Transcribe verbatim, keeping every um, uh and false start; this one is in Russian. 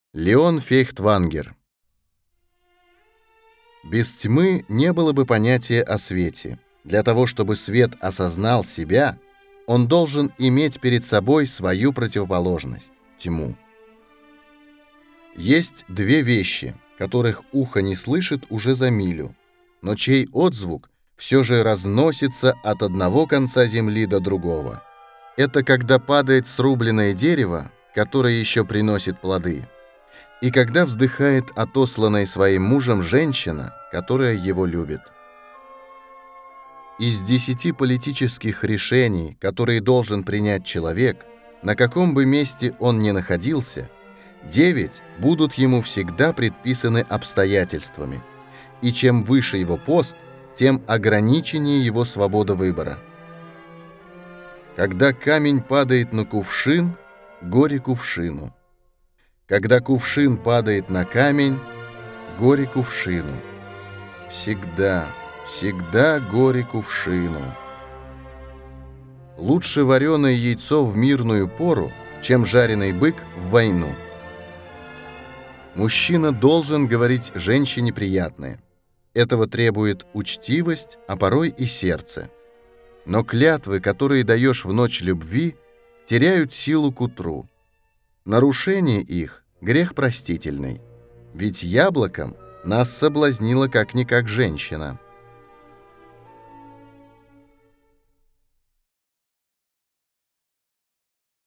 Леон Фейхтвангер. Без тьмы не было бы понятия о свете. Для того, чтобы свет осознал себя, он должен иметь перед собой свою противоположность — тьму. Есть две вещи, которых ухо не слышит уже за милю, но чей отзвук все же разносится от одного конца земли до другого. Это когда падает срубленное дерево, которое еще приносит плоды, и когда вздыхает отосланная своим мужем женщина, которая его любит. Из десяти политических решений, которые должен принять человек, на каком бы месте он ни находился, девять будут ему всегда предписаны обстоятельствами, и чем выше его пост, тем ограниченнее его свобода выбора. Когда камень падает на кувшин, горе кувшину. Когда кувшин падает на камень, горе кувшину. Всегда, всегда горе кувшину. Лучше вареное яйцо в мирную пору, чем жареный бык в войну. Мужчина должен говорить женщине приятное. Этого требует учтивость, а порой и сердце. Но клятвы, которые даешь в ночь любви, теряют силу к утру. Нарушение их — грех простительный, ведь яблоком нас соблазнила как-никак женщина.